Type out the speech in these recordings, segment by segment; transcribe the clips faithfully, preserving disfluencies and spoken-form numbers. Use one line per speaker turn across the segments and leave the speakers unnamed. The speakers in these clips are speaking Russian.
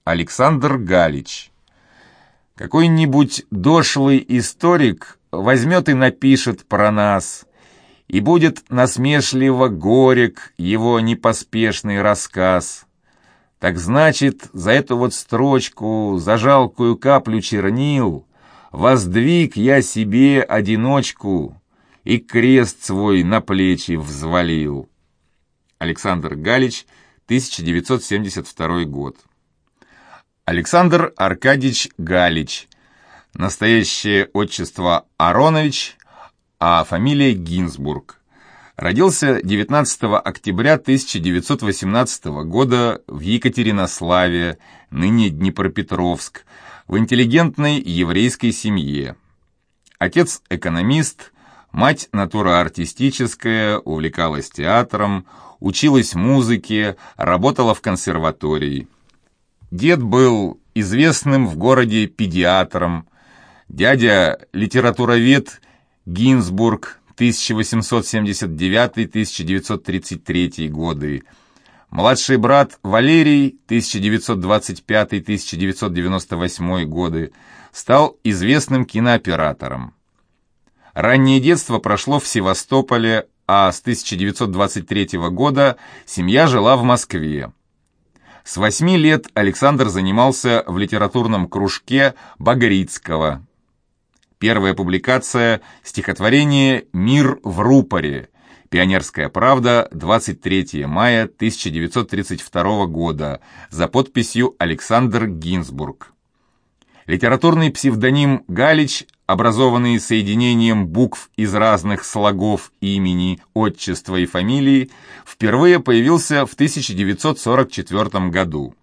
Александр Галич. Какой-нибудь дошлый историк возьмет и напишет про нас, и будет насмешливо горек его непоспешный рассказ. Так значит, за эту вот строчку, за жалкую каплю чернил, воздвиг я себе одиночку и крест свой на плечи взвалил. Александр Галич, тысяча девятьсот семьдесят второй год. Александр Аркадьевич Галич. Настоящее отчество Аронович, а фамилия Гинзбург. Родился девятнадцатого октября тысяча девятьсот восемнадцатого года в Екатеринославе, ныне Днепропетровск, в интеллигентной еврейской семье. Отец экономист, мать натура артистическая, увлекалась театром, училась музыке, работала в консерватории. Дед был известным в городе педиатром, дядя литературовед Гинзбург, тысяча восемьсот семьдесят девятый — тысяча девятьсот тридцать третий годы, младший брат Валерий, тысяча девятьсот двадцать пятый — тысяча девятьсот девяносто восьмой годы, стал известным кинооператором. Раннее детство прошло в Севастополе, а с тысяча девятьсот двадцать третьего года семья жила в Москве. С восьми лет Александр занимался в литературном кружке Багрицкого. Первая публикация – стихотворение «Мир в рупоре», «Пионерская правда», двадцать третьего мая тысяча девятьсот тридцать второго года, за подписью Александр Гинзбург. Литературный псевдоним Галич, образованный соединением букв из разных слогов имени, отчества и фамилии, впервые появился в тысяча девятьсот сорок четвёртом году.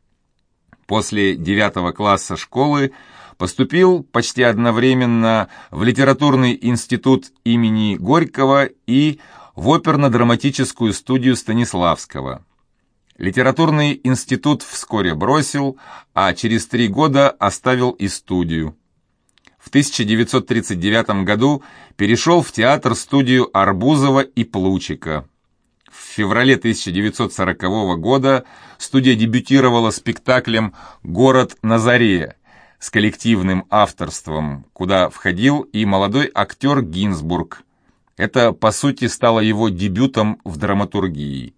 После девятого класса школы поступил почти одновременно в Литературный институт имени Горького и в оперно-драматическую студию Станиславского. Литературный институт вскоре бросил, а через три года оставил и студию. В тысяча девятьсот тридцать девятом году перешел в театр-студию Арбузова и Плучика. В феврале тысяча девятьсот сорокового года студия дебютировала спектаклем «Город на заре» с коллективным авторством, куда входил и молодой актер Гинзбург. Это, по сути, стало его дебютом в драматургии.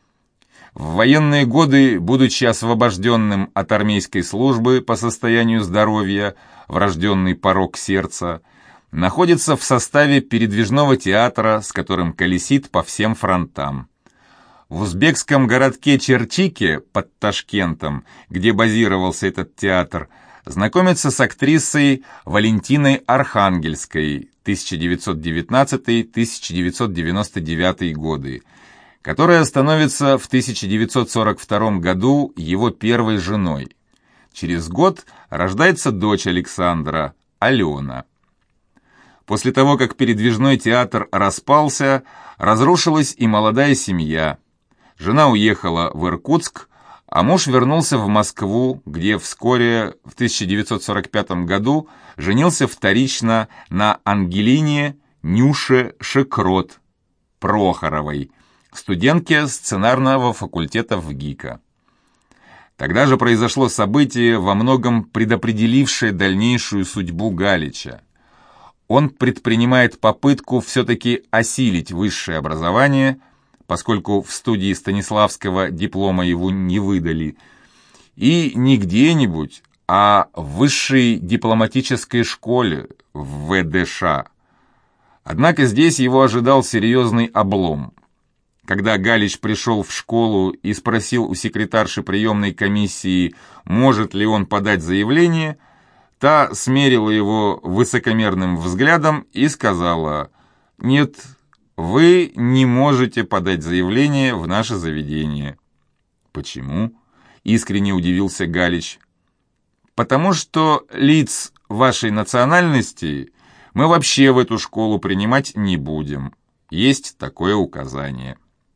В военные годы, будучи освобожденным от армейской службы по состоянию здоровья, врожденный порок сердца, находится в составе передвижного театра, с которым колесит по всем фронтам. В узбекском городке Черчике под Ташкентом, где базировался этот театр, знакомится с актрисой Валентиной Архангельской, тысяча девятьсот девятнадцатый — тысяча девятьсот девяносто девятый годы, которая становится в тысяча девятьсот сорок втором году его первой женой. Через год рождается дочь Александра, Алена. После того, как передвижной театр распался, разрушилась и молодая семья. Жена уехала в Иркутск, а муж вернулся в Москву, где вскоре, в тысяча девятьсот сорок пятом году, женился вторично на Ангелине Нюше Шекрот Прохоровой, студентке сценарного факультета ВГИКа. Тогда же произошло событие, во многом предопределившее дальнейшую судьбу Галича. Он предпринимает попытку все-таки осилить высшее образование, поскольку в студии Станиславского диплома его не выдали, и не где-нибудь, а в высшей дипломатической школе в ВДШ. Однако здесь его ожидал серьезный облом. Когда Галич пришел в школу и спросил у секретарши приемной комиссии, может ли он подать заявление, та смерила его высокомерным взглядом и сказала: «Нет, вы не можете подать заявление в наше заведение». «Почему?» — искренне удивился Галич. «Потому что лиц вашей национальности мы вообще в эту школу принимать не будем. Есть такое указание».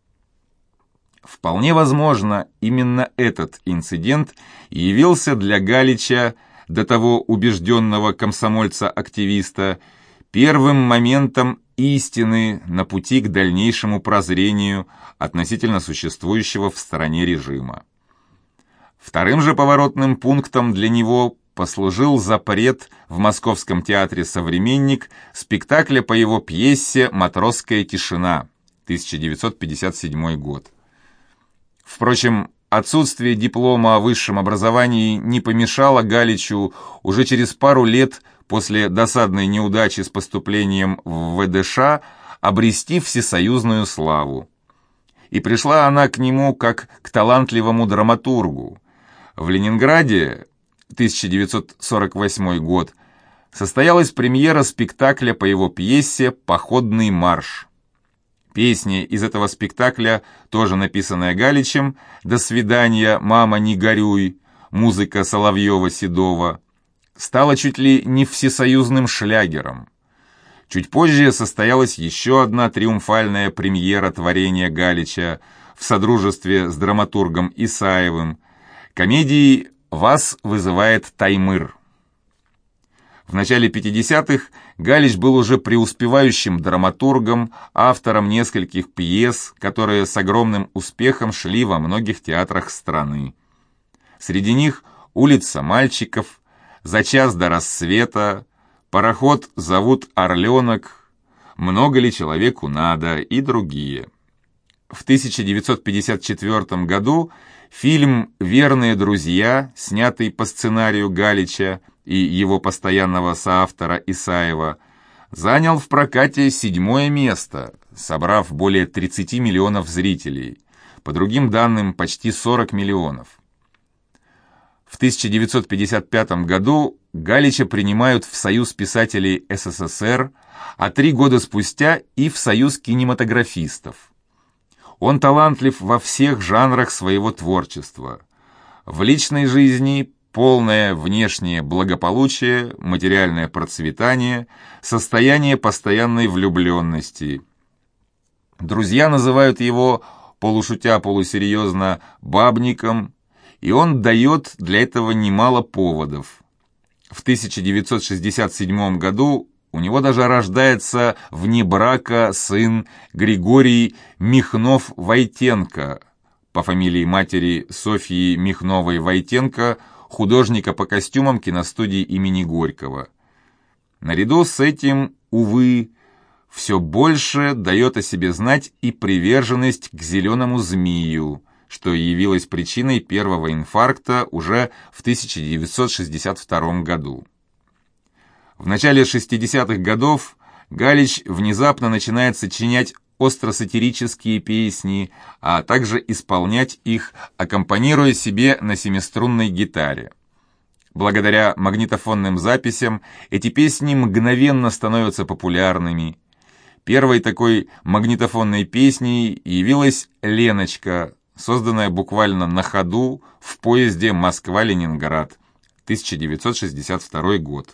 Вполне возможно, именно этот инцидент явился для Галича, до того убежденного комсомольца-активиста, первым моментом истины на пути к дальнейшему прозрению относительно существующего в стране режима. Вторым же поворотным пунктом для него послужил запрет в Московском театре «Современник» спектакля по его пьесе «Матросская тишина», тысяча девятьсот пятьдесят седьмой год. Впрочем, отсутствие диплома о высшем образовании не помешало Галичу уже через пару лет после досадной неудачи с поступлением в ВДШ обрести всесоюзную славу. И пришла она к нему как к талантливому драматургу. В Ленинграде, тысяча девятьсот сорок восьмой год, состоялась премьера спектакля по его пьесе «Походный марш». Песня из этого спектакля, тоже написанная Галичем, «До свидания, мама, не горюй», музыка Соловьева-Седова, стала чуть ли не всесоюзным шлягером. Чуть позже состоялась еще одна триумфальная премьера творения Галича в содружестве с драматургом Исаевым, комедии «Вас вызывает Таймыр». В начале пятидесятых Галич был уже преуспевающим драматургом, автором нескольких пьес, которые с огромным успехом шли во многих театрах страны. Среди них «Улица мальчиков», «За час до рассвета», «Пароход зовут Орленок», «Много ли человеку надо» и другие. В тысяча девятьсот пятьдесят четвёртом году фильм «Верные друзья», снятый по сценарию Галича и его постоянного соавтора Исаева, занял в прокате седьмое место, собрав более тридцати миллионов зрителей, по другим данным почти сорок миллионов. В тысяча девятьсот пятьдесят пятом году Галича принимают в Союз писателей СССР, а три года спустя и в Союз кинематографистов. Он талантлив во всех жанрах своего творчества. В личной жизни полное внешнее благополучие, материальное процветание, состояние постоянной влюбленности. Друзья называют его, полушутя полусерьезно, бабником, и он дает для этого немало поводов. В тысяча девятьсот шестьдесят седьмом году у него даже рождается вне брака сын Григорий Михнов-Войтенко, по фамилии матери Софьи Михновой-Войтенко, художника по костюмам киностудии имени Горького. Наряду с этим, увы, все больше дает о себе знать и приверженность к зеленому змею, что явилось причиной первого инфаркта уже в тысяча девятьсот шестьдесят втором году. В начале шестидесятых годов Галич внезапно начинает сочинять остросатирические песни, а также исполнять их, аккомпанируя себе на семиструнной гитаре. Благодаря магнитофонным записям эти песни мгновенно становятся популярными. Первой такой магнитофонной песней явилась «Леночка», созданная буквально на ходу в поезде Москва-Ленинград, тысяча девятьсот шестьдесят второй год.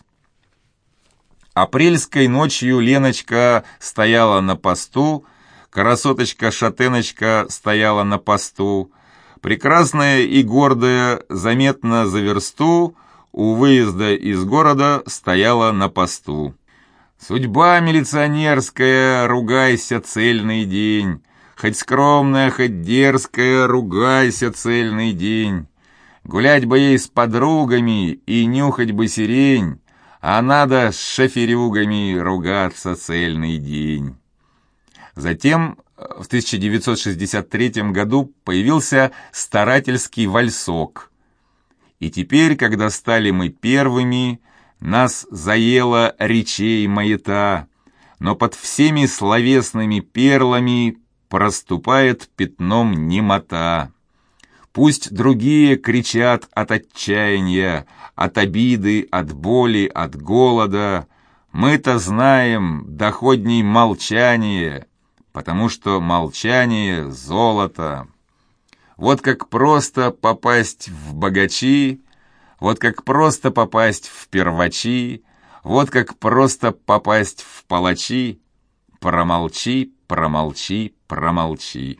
Апрельской ночью Леночка стояла на посту, красоточка-шатеночка стояла на посту, прекрасная и гордая, заметно за версту, у выезда из города стояла на посту. Судьба милиционерская, ругайся цельный день, хоть скромная, хоть дерзкая, ругайся цельный день. Гулять бы ей с подругами и нюхать бы сирень, а надо с шоферюгами ругаться цельный день. Затем в тысяча девятьсот шестьдесят третьем году появился старательский вальсок. И теперь, когда стали мы первыми, нас заела речей маята, но под всеми словесными перлами проступает пятном немота. Пусть другие кричат от отчаяния, от обиды, от боли, от голода. Мы-то знаем доходней молчание, потому что молчание — золото. Вот как просто попасть в богачи, вот как просто попасть в первачи, вот как просто попасть в палачи. Промолчи, промолчи, промолчи.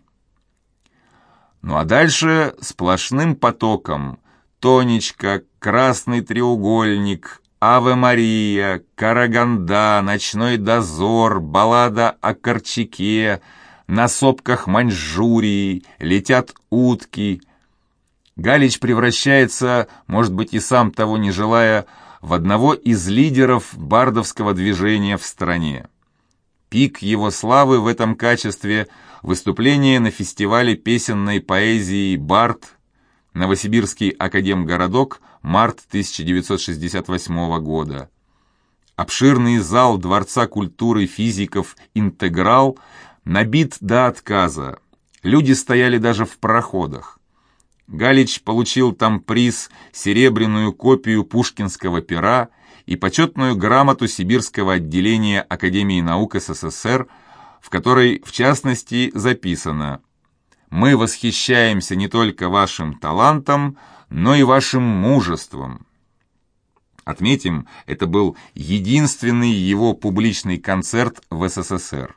Ну а дальше сплошным потоком: Тонечка, Красный треугольник, Аве Мария, Караганда, Ночной дозор, Баллада о Корчаке, На сопках Маньчжурии, Летят утки. Галич превращается, может быть и сам того не желая, в одного из лидеров бардовского движения в стране. Пик его славы в этом качестве – выступление на фестивале песенной поэзии «Бард», Новосибирский академгородок, март тысяча девятьсот шестьдесят восьмого года. Обширный зал Дворца культуры физиков «Интеграл» набит до отказа. Люди стояли даже в проходах. Галич получил там приз, серебряную копию пушкинского пера и почетную грамоту Сибирского отделения Академии наук СССР, в которой, в частности, записано: «Мы восхищаемся не только вашим талантом, но и вашим мужеством». Отметим, это был единственный его публичный концерт в СССР.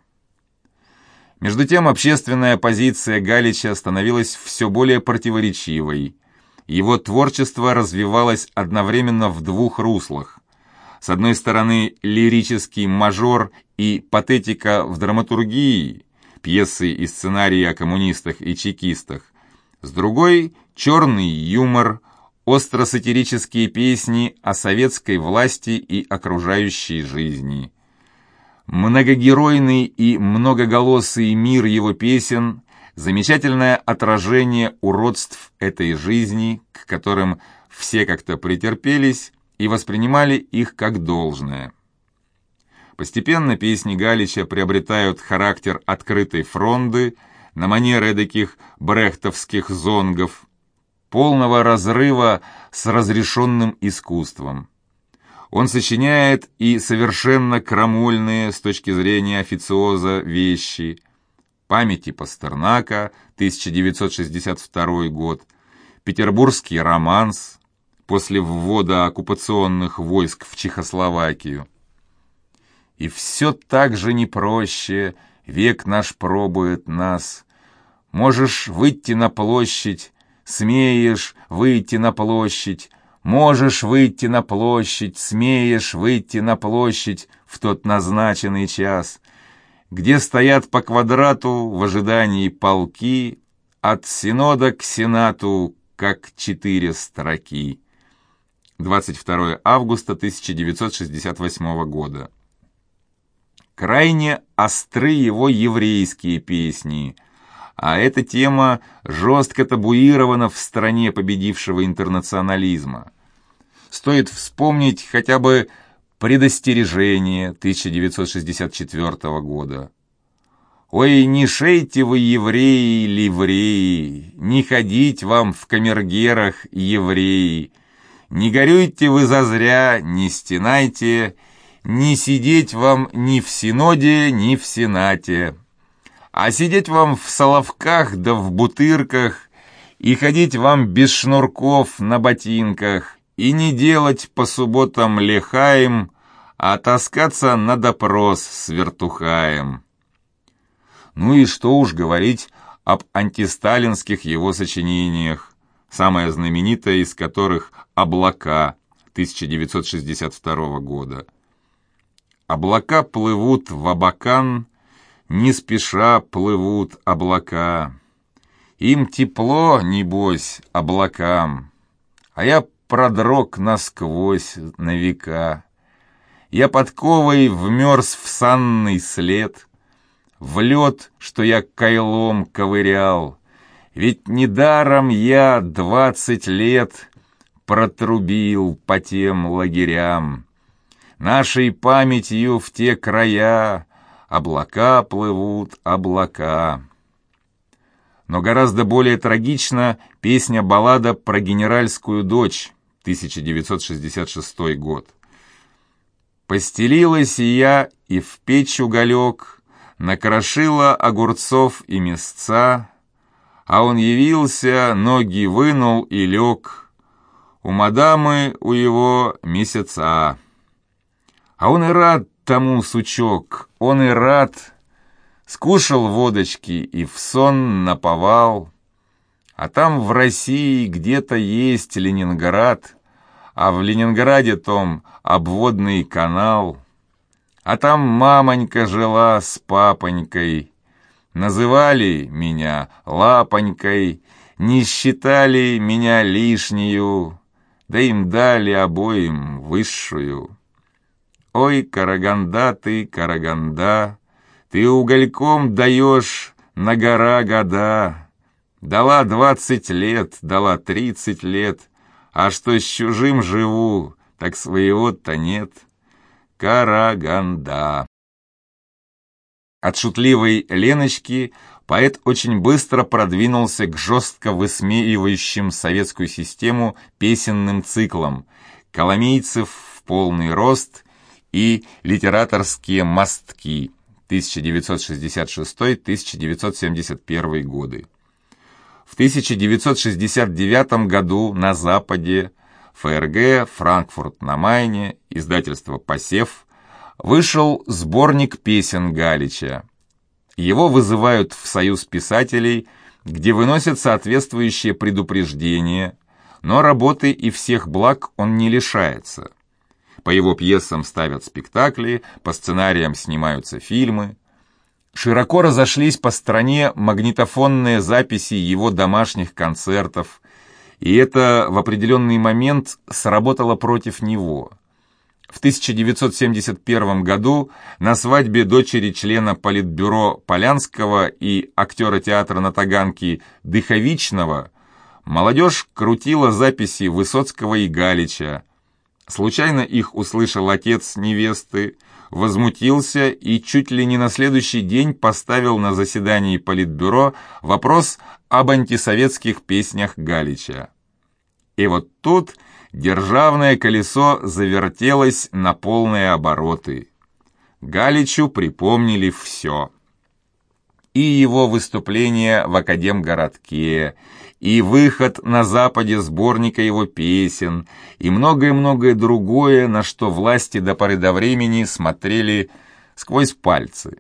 Между тем, общественная позиция Галича становилась все более противоречивой. Его творчество развивалось одновременно в двух руслах. С одной стороны, лирический мажор и патетика в драматургии, пьесы и сценарии о коммунистах и чекистах. С другой – черный юмор, остро-сатирические песни о советской власти и окружающей жизни. Многогеройный и многоголосый мир его песен – замечательное отражение уродств этой жизни, к которым все как-то претерпелись и воспринимали их как должное. Постепенно песни Галича приобретают характер открытой фронды на манер эдаких брехтовских зонгов, полного разрыва с разрешенным искусством. Он сочиняет и совершенно крамольные с точки зрения официоза вещи: «Памяти Пастернака», тысяча девятьсот шестьдесят второй год, «Петербургский романс» после ввода оккупационных войск в Чехословакию. «И все так же не проще, век наш пробует нас. Можешь выйти на площадь, смеешь выйти на площадь, можешь выйти на площадь, смеешь выйти на площадь в тот назначенный час, где стоят по квадрату в ожидании полки, от синода к сенату, как четыре строки». двадцать второго августа тысяча девятьсот шестьдесят восьмого года. Крайне остры его еврейские песни, а эта тема жестко табуирована в стране победившего интернационализма. Стоит вспомнить хотя бы «Предостережение» тысяча девятьсот шестьдесят четвертого года. «Ой, не шейте вы, евреи, ливреи, не ходить вам в камергерах, евреи, не горюйте вы зазря, не стенайте, не сидеть вам ни в синоде, ни в сенате, а сидеть вам в соловках да в бутырках, и ходить вам без шнурков на ботинках, и не делать по субботам лехаем, а таскаться на допрос с вертухаем». Ну и что уж говорить об антисталинских его сочинениях, самое знаменитое из которых «Облака» тысяча девятьсот шестьдесят второго года. Облака плывут в Абакан, не спеша плывут облака. Им тепло, небось, облакам, а я продрог насквозь на века. Я подковой вмерз в санный след, в лед, что я кайлом ковырял, ведь недаром я двадцать лет протрубил по тем лагерям. Нашей памятью в те края облака плывут, облака. Но гораздо более трагична песня-баллада про генеральскую дочь, тысяча девятьсот шестьдесят шестой год. «Постелилась и я, и в печь уголек, накрошила огурцов и мясца, а он явился, ноги вынул и лег, у мадамы у его месяца. А он и рад тому, сучок, он и рад, скушал водочки и в сон наповал. А там в России где-то есть Ленинград, а в Ленинграде том обводный канал. А там мамонька жила с папонькой, называли меня Лапонькой, не считали меня лишнюю, да им дали обоим высшую. Ой, Караганда ты, Караганда, ты угольком даешь на гора года. Дала двадцать лет, дала тридцать лет, а что с чужим живу, так своего-то нет. Караганда. От шутливой Леночки поэт очень быстро продвинулся к жестко высмеивающим советскую систему песенным циклам «Коломийцев в полный рост» и «Литераторские мостки» тысяча девятьсот шестьдесят шестой — тысяча девятьсот семьдесят первый годы. В тысяча девятьсот шестьдесят девятом году на Западе ФРГ, Франкфурт на Майне, издательство «Посев», вышел сборник песен Галича. Его вызывают в Союз писателей, где выносят соответствующие предупреждения, но работы и всех благ он не лишается. По его пьесам ставят спектакли, по сценариям снимаются фильмы. Широко разошлись по стране магнитофонные записи его домашних концертов, и это в определенный момент сработало против него. В тысяча девятьсот семьдесят первом году на свадьбе дочери члена Политбюро Полянского и актера театра на Таганке Дыховичного молодежь крутила записи Высоцкого и Галича. Случайно их услышал отец невесты, возмутился и чуть ли не на следующий день поставил на заседании Политбюро вопрос об антисоветских песнях Галича. И вот тут державное колесо завертелось на полные обороты. Галичу припомнили все. И его выступление в Академгородке, и выход на Западе сборника его песен, и многое-многое другое, на что власти до поры до времени смотрели сквозь пальцы.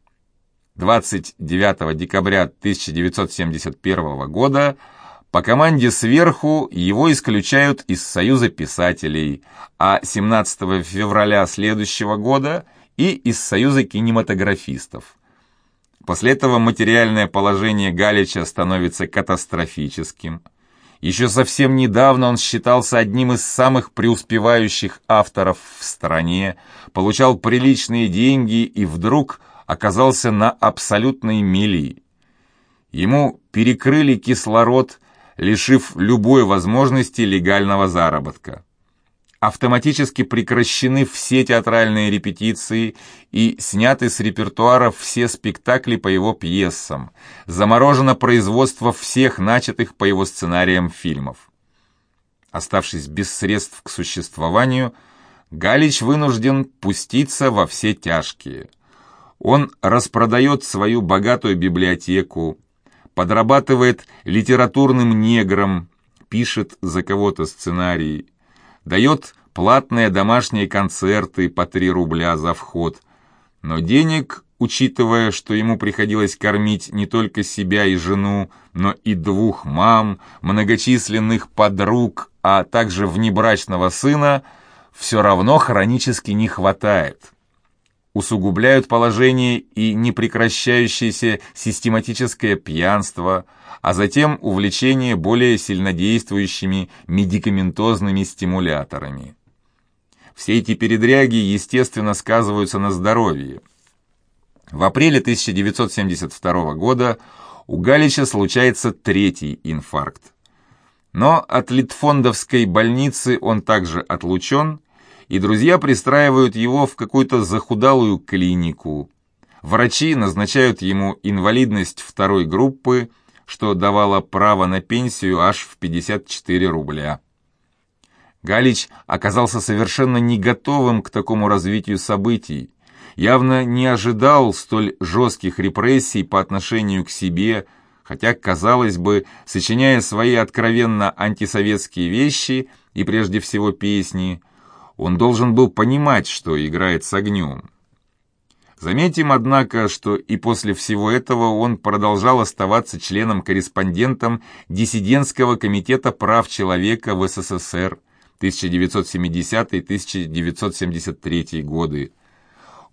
двадцать девятого декабря тысяча девятьсот семьдесят первого года по команде сверху его исключают из Союза писателей, а семнадцатого февраля следующего года и из Союза кинематографистов. После этого материальное положение Галича становится катастрофическим. Еще совсем недавно он считался одним из самых преуспевающих авторов в стране, получал приличные деньги и вдруг оказался на абсолютной мели. Ему перекрыли кислород, лишив любой возможности легального заработка. Автоматически прекращены все театральные репетиции и сняты с репертуара все спектакли по его пьесам, заморожено производство всех начатых по его сценариям фильмов. Оставшись без средств к существованию, Галич вынужден пуститься во все тяжкие. Он распродает свою богатую библиотеку, подрабатывает литературным негром, пишет за кого-то сценарии, дает платные домашние концерты по три рубля за вход, но денег, учитывая, что ему приходилось кормить не только себя и жену, но и двух мам, многочисленных подруг, а также внебрачного сына, все равно хронически не хватает. Усугубляют положение и непрекращающееся систематическое пьянство, а затем увлечение более сильнодействующими медикаментозными стимуляторами. Все эти передряги, естественно, сказываются на здоровье. В апреле тысяча девятьсот семьдесят второго года у Галича случается третий инфаркт. Но от Литфондовской больницы он также отлучен, и друзья пристраивают его в какую-то захудалую клинику. Врачи назначают ему инвалидность второй группы, что давало право на пенсию аж в пятьдесят четыре рубля. Галич оказался совершенно не готовым к такому развитию событий, явно не ожидал столь жестких репрессий по отношению к себе, хотя, казалось бы, сочиняя свои откровенно антисоветские вещи и прежде всего песни, он должен был понимать, что играет с огнем. Заметим, однако, что и после всего этого он продолжал оставаться членом-корреспондентом Диссидентского комитета прав человека в СССР тысяча девятьсот семидесятый — тысяча девятьсот семьдесят третий годы,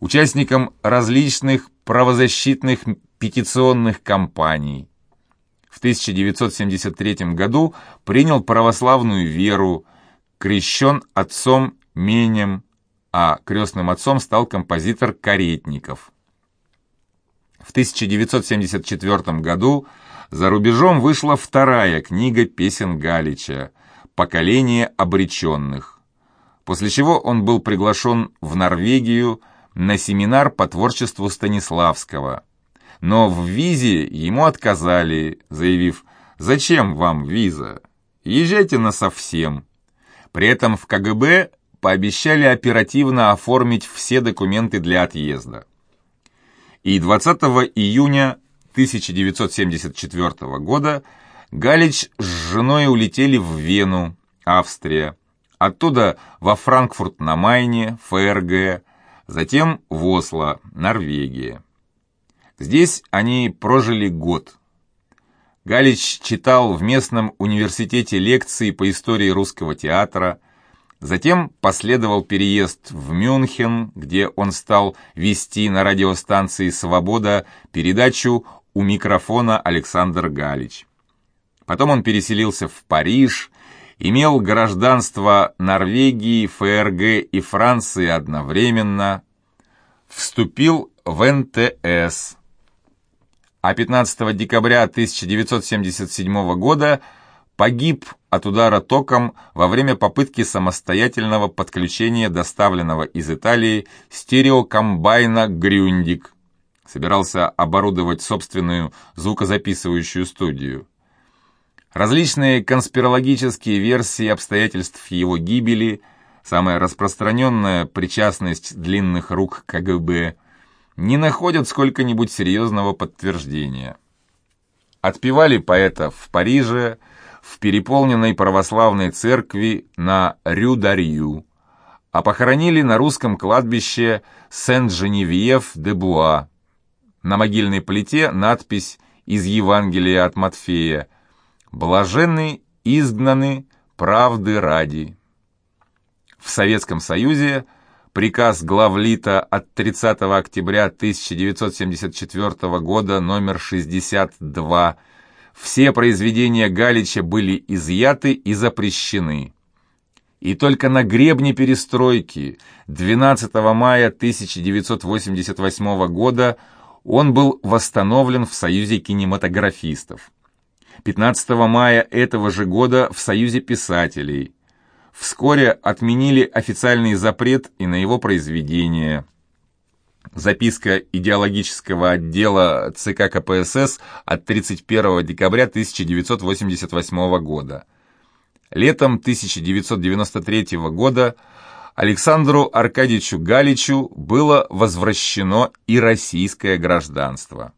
участником различных правозащитных петиционных кампаний. В В тысяча девятьсот семьдесят третьем году принял православную веру, крещен отцом Менем, а крестным отцом стал композитор Каретников. В тысяча девятьсот семьдесят четвёртом году за рубежом вышла вторая книга песен Галича «Поколение обреченных», после чего он был приглашен в Норвегию на семинар по творчеству Станиславского. Но в визе ему отказали, заявив: «Зачем вам виза? Езжайте насовсем». При этом в ка гэ бэ пообещали оперативно оформить все документы для отъезда. И двадцатого июня тысяча девятьсот семьдесят четвёртого года Галич с женой улетели в Вену, Австрия, оттуда во Франкфурт на Майне, эф эр гэ, затем в Осло, Норвегия. Здесь они прожили год. Галич читал в местном университете лекции по истории русского театра, затем последовал переезд в Мюнхен, где он стал вести на радиостанции «Свобода» передачу «У микрофона Александр Галич». Потом он переселился в Париж, имел гражданство Норвегии, эф эр гэ и Франции одновременно, вступил в эн тэ эс, а пятнадцатого декабря тысяча девятьсот семьдесят седьмого года погиб от удара током во время попытки самостоятельного подключения доставленного из Италии стереокомбайна «Грюндик». Собирался оборудовать собственную звукозаписывающую студию. Различные конспирологические версии обстоятельств его гибели, самая распространенная причастность длинных рук ка гэ бэ, не находят сколько-нибудь серьезного подтверждения. Отпевали поэта в Париже, в переполненной православной церкви на Рю-да-Рью, а похоронили на русском кладбище Сен-Женевьев-де-Буа. На могильной плите надпись из Евангелия от Матфея: «Блаженны изгнаны правды ради». В Советском Союзе приказ главлита от тридцатого октября тысяча девятьсот семьдесят четвёртого года номер шестьдесят два. Все произведения Галича были изъяты и запрещены. И только на гребне перестройки двенадцатого мая тысяча девятьсот восемьдесят восьмого года он был восстановлен в Союзе кинематографистов. пятнадцатого мая этого же года в Союзе писателей. Вскоре отменили официальный запрет и на его произведение. Записка идеологического отдела ЦК ка пэ эс эс от тридцать первого декабря тысяча девятьсот восемьдесят восьмого года. Летом тысяча девятьсот девяносто третьего года Александру Аркадьевичу Галичу было возвращено и российское гражданство.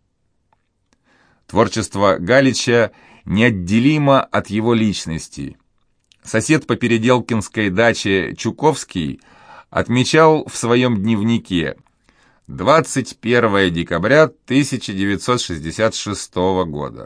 Творчество Галича неотделимо от его личности. Сосед по Переделкинской даче Чуковский отмечал в своем дневнике: двадцать первого декабря тысяча девятьсот шестьдесят шестого года.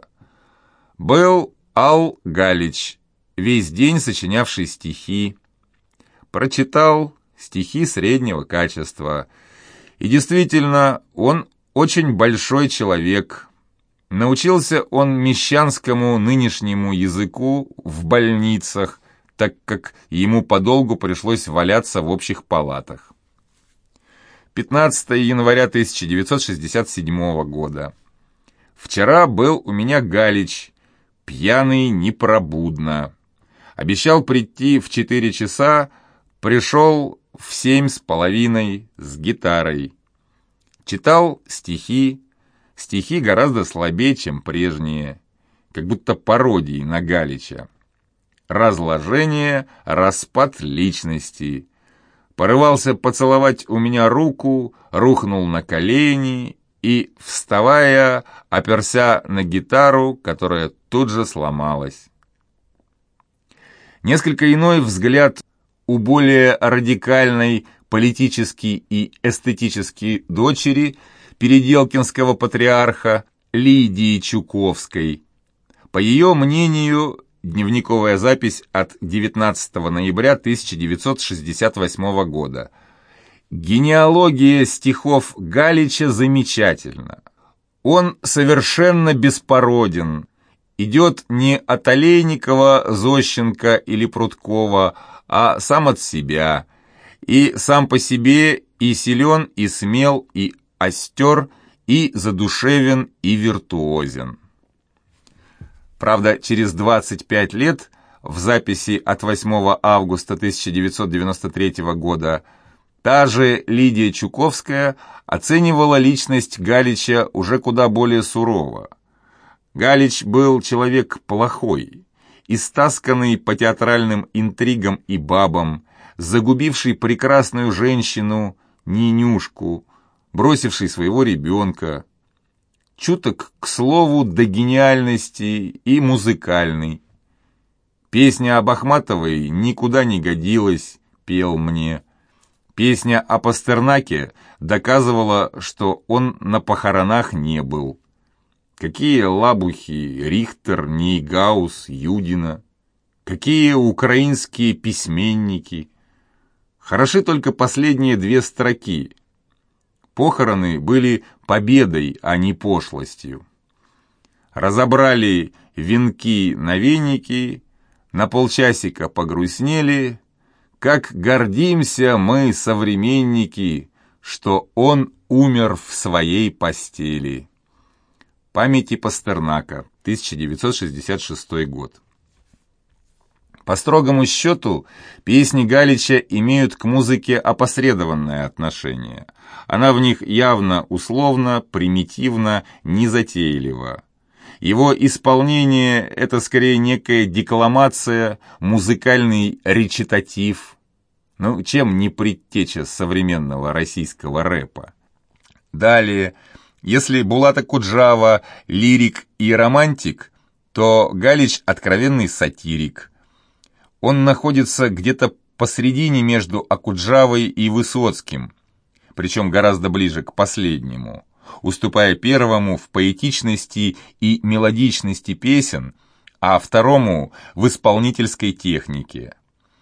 Был Ал Галич, весь день сочинявший стихи. Прочитал стихи среднего качества. И действительно, он очень большой человек. Научился он мещанскому нынешнему языку в больницах, так как ему подолгу пришлось валяться в общих палатах. пятнадцатого января тысяча девятьсот шестьдесят седьмого года. Вчера был у меня Галич, пьяный непробудно. Обещал прийти в четыре часа, пришел в семь с половиной с гитарой. Читал стихи, стихи гораздо слабее, чем прежние, как будто пародии на Галича. Разложение, распад личности. Порывался поцеловать у меня руку, рухнул на колени и, вставая, оперся на гитару, которая тут же сломалась. Несколько иной взгляд у более радикальной политически и эстетически дочери переделкинского патриарха Лидии Чуковской. По ее мнению, дневниковая запись от девятнадцатого ноября тысяча девятьсот шестьдесят восьмого года. Генеалогия стихов Галича замечательна. Он совершенно беспороден идет не от Олейникова, Зощенко или Прудкова, а сам от себя, и сам по себе и силен, и смел, и остер, и задушевен, и виртуозен. Правда, через двадцать пять лет, в записи от восьмого августа тысяча девятьсот девяносто третьего года, та же Лидия Чуковская оценивала личность Галича уже куда более сурово. Галич был человек плохой, истасканный по театральным интригам и бабам, загубивший прекрасную женщину, Нинюшку, бросивший своего ребенка, чуток к слову до гениальности и музыкальный. Песня об Ахматовой никуда не годилась, пел мне. Песня о Пастернаке доказывала, что он на похоронах не был. Какие лабухи Рихтер, Нейгаус, Юдина, какие украинские письменники. Хороши только последние две строки. Похороны были победой, а не пошлостью. Разобрали венки на веники, на полчасика погрустнели, как гордимся мы, современники, что он умер в своей постели. Памяти Пастернака, тысяча девятьсот шестьдесят шестой год. По строгому счету, песни Галича имеют к музыке опосредованное отношение. Она в них явно условно, примитивно, незатейлива. Его исполнение – это скорее некая декламация, музыкальный речитатив. Ну, чем не предтеча современного российского рэпа? Далее, если Булат Акуджава – лирик и романтик, то Галич – откровенный сатирик. Он находится где-то посредине между Акуджавой и Высоцким, причем гораздо ближе к последнему, уступая первому в поэтичности и мелодичности песен, а второму в исполнительской технике.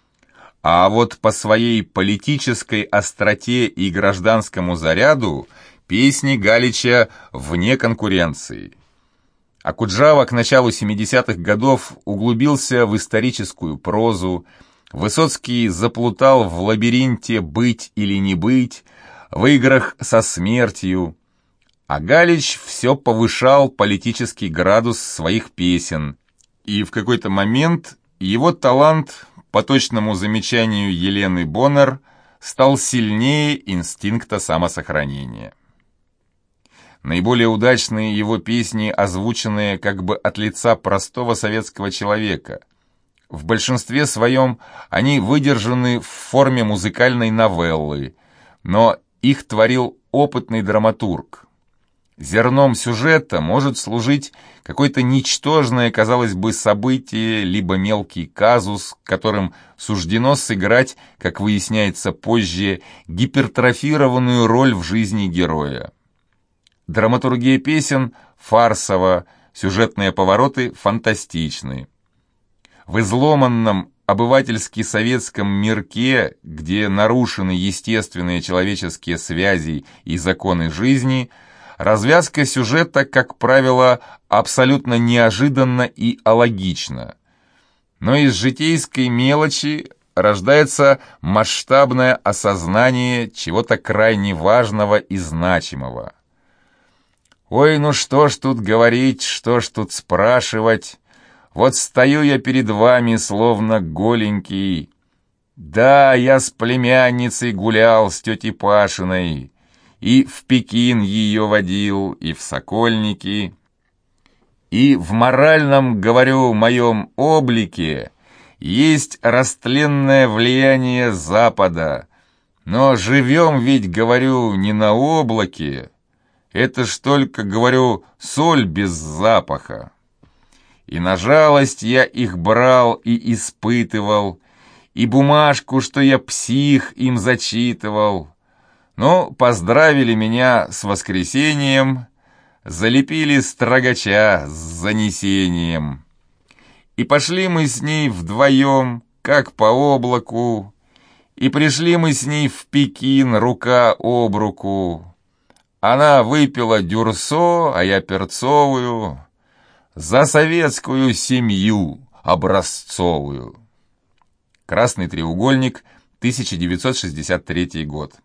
А вот по своей политической остроте и гражданскому заряду песни Галича вне конкуренции. Акуджава к началу семидесятых годов углубился в историческую прозу, Высоцкий заплутал в лабиринте «быть или не быть», в играх со смертью, а Галич все повышал политический градус своих песен, и в какой-то момент его талант, по точному замечанию Елены Боннер, стал сильнее инстинкта самосохранения. Наиболее удачные его песни, озвученные как бы от лица простого советского человека. В большинстве своем они выдержаны в форме музыкальной новеллы, но их творил опытный драматург. Зерном сюжета может служить какое-то ничтожное, казалось бы, событие, либо мелкий казус, которым суждено сыграть, как выясняется позже, гипертрофированную роль в жизни героя. Драматургия песен фарсова, сюжетные повороты фантастичны. В изломанном обывательски советском мирке, где нарушены естественные человеческие связи и законы жизни, развязка сюжета, как правило, абсолютно неожиданна и алогична. Но из житейской мелочи рождается масштабное осознание чего-то крайне важного и значимого. Ой, ну что ж тут говорить, что ж тут спрашивать? Вот стою я перед вами, словно голенький. Да, я с племянницей гулял, с тетей Пашиной, и в Пекин ее водил, и в Сокольники. И в моральном, говорю, моем облике есть растленное влияние Запада. Но живем ведь, говорю, не на облаке. Это ж только, говорю, соль без запаха. И на жалость я их брал и испытывал, и бумажку, что я псих, им зачитывал. Но поздравили меня с воскресением, залепили строгача с занесением. И пошли мы с ней вдвоем, как по облаку, и пришли мы с ней в Пекин рука об руку. Она выпила дюрсо, а я перцовую. За советскую семью образцовую. Красный треугольник, тысяча девятьсот шестьдесят третий год.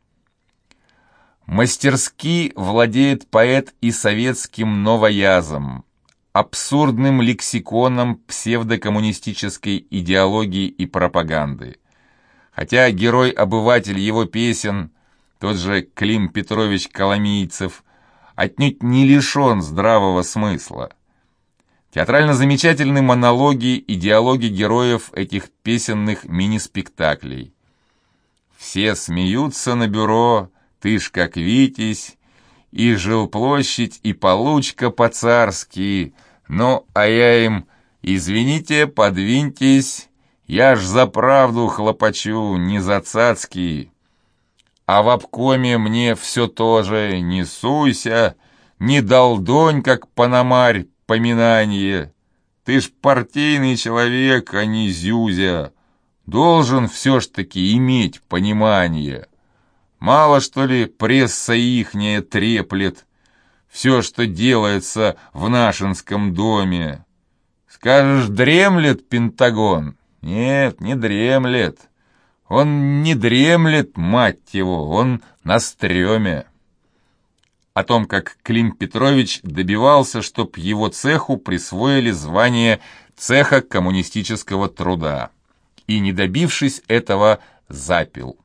Мастерски владеет поэт и советским новоязом, абсурдным лексиконом псевдокоммунистической идеологии и пропаганды. Хотя герой-обыватель его песен, тот же Клим Петрович Коломийцев, отнюдь не лишен здравого смысла. Театрально-замечательны монологи и диалоги героев этих песенных мини-спектаклей. Все смеются на бюро, ты ж как Витязь, и жилплощадь, и получка по-царски. Ну, а я им: извините, подвиньтесь, я ж за правду хлопочу, не за цацки. А в обкоме мне все тоже: не суйся, не долдонь, как пономарь, поминанье. Ты ж партийный человек, а не зюзя. Должен все ж таки иметь понимание. Мало, что ли, пресса ихняя треплет все, что делается в нашинском доме. Скажешь, дремлет Пентагон? Нет, не дремлет. Он не дремлет, мать его, он на стреме. О том, как Клим Петрович добивался, чтоб его цеху присвоили звание цеха коммунистического труда, и, не добившись этого, запил.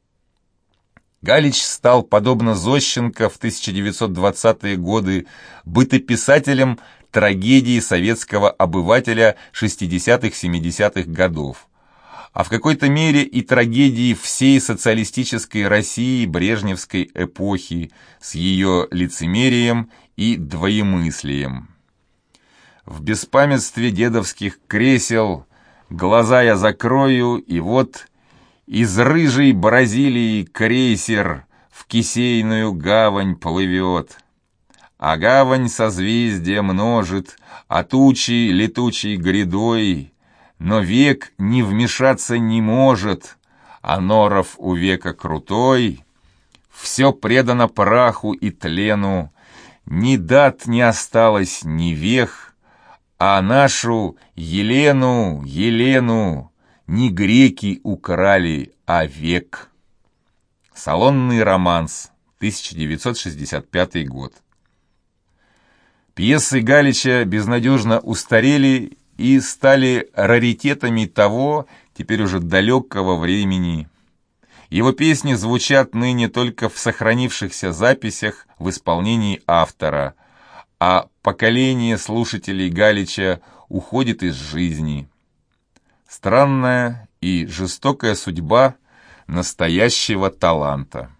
Галич стал, подобно Зощенко в тысяча девятьсот двадцатые годы, бытописателем трагедии советского обывателя шестидесятых-семидесятых годов, а в какой-то мере и трагедии всей социалистической России брежневской эпохи с ее лицемерием и двоемыслием. В беспамятстве дедовских кресел глаза я закрою, и вот из рыжей Бразилии крейсер в кисейную гавань плывет, а гавань созвездия множит, а тучи летучей грядой, но век не вмешаться не может, а норов у века крутой. Все предано праху и тлену, ни дат не осталось, ни вех, а нашу Елену, Елену не греки украли, а век. Салонный романс, тысяча девятьсот шестьдесят пятый год. Пьесы Галича безнадежно устарели и стали раритетами того, теперь уже далекого времени. Его песни звучат ныне только в сохранившихся записях в исполнении автора, а поколение слушателей Галича уходит из жизни. Странная и жестокая судьба настоящего таланта.